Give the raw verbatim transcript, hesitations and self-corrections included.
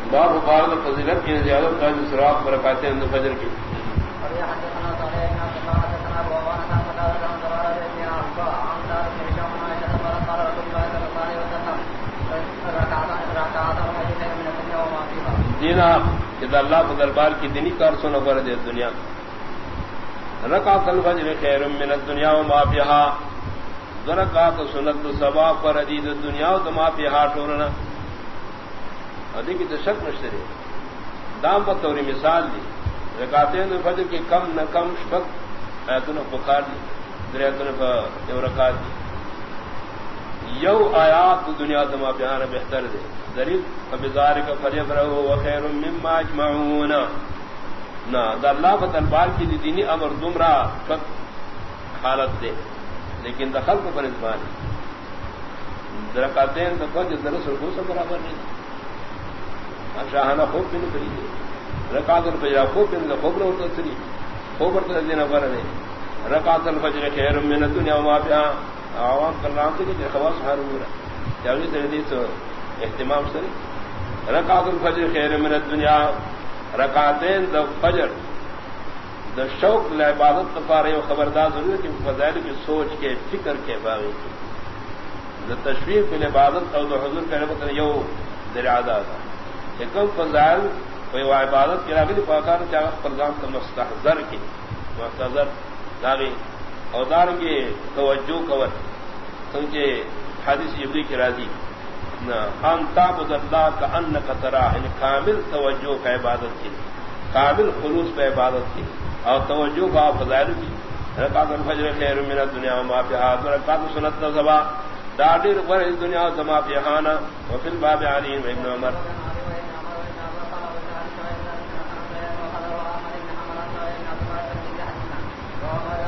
باب بارد فضیلت کی زیادت کا سراغ برکاتے ہیں فجر کی دینا جد اللہ کو دربار کی دینی کار سونا کر دے دنیا رکعت الفجر خیر من الدنیا وما فيها رکعت سنت سبا پر دی دنیا و ما فيها ٹورنا ادی کی تشک مشتری دام پر توری مثال دی رکعتین الفجر کی کم نہ کم شبق ایتن بخار دی دریاتن پر یو رکعت دی یو آیات دنیا و ما فيها بہتر دے دلیل فبذارک فلیفرحوا وخیر مما یجمعون نہ دا اللہ و دربار کی دینی امر دمرا فت حالت دے لیکن دخل کو پر ازمان درکاتین دفعہ جو درس رکھو سے برابر نہیں شاہانہ خوب بھی نہیں کری دے رکعت الفجر خوب بھی نہیں خوب رہتا سری خوب رہتا دینا پر دے رکعت الفجر خیر من الدنیا وما فيها عوام کرنام سے کہ خواص حار ہو رہا چاہیے تردی تو اہتمام سری رکعت الفجر خیر من الدنیا رکعتین دا فجر دا شوق لعبادت تفارے و خبردار ضرور ہے کہ فضائل کی سوچ کے فکر کے باغی دا تشویق کی عبادت اور دا حضور کا نبت یو درعادہ تھا لیکن فضائل و عبادت کی راغی پاکار چاہت پرزام کا مستحضر کی مستحضر داغی اور دارنگی توجہ کور سنچے حدیث جبری کی راضی ان تعبد اللہ کا انک تراہ ان کامل توجہ کا عبادت کی کامل خلوص پہ عبادت کی اور توجہ کا فضائل کی رکعت الفجر خیر من الدنیا وما فيها رکعت سنت صبا داڑی پر دنیا وما فيها وفي الباب علی ابن عمر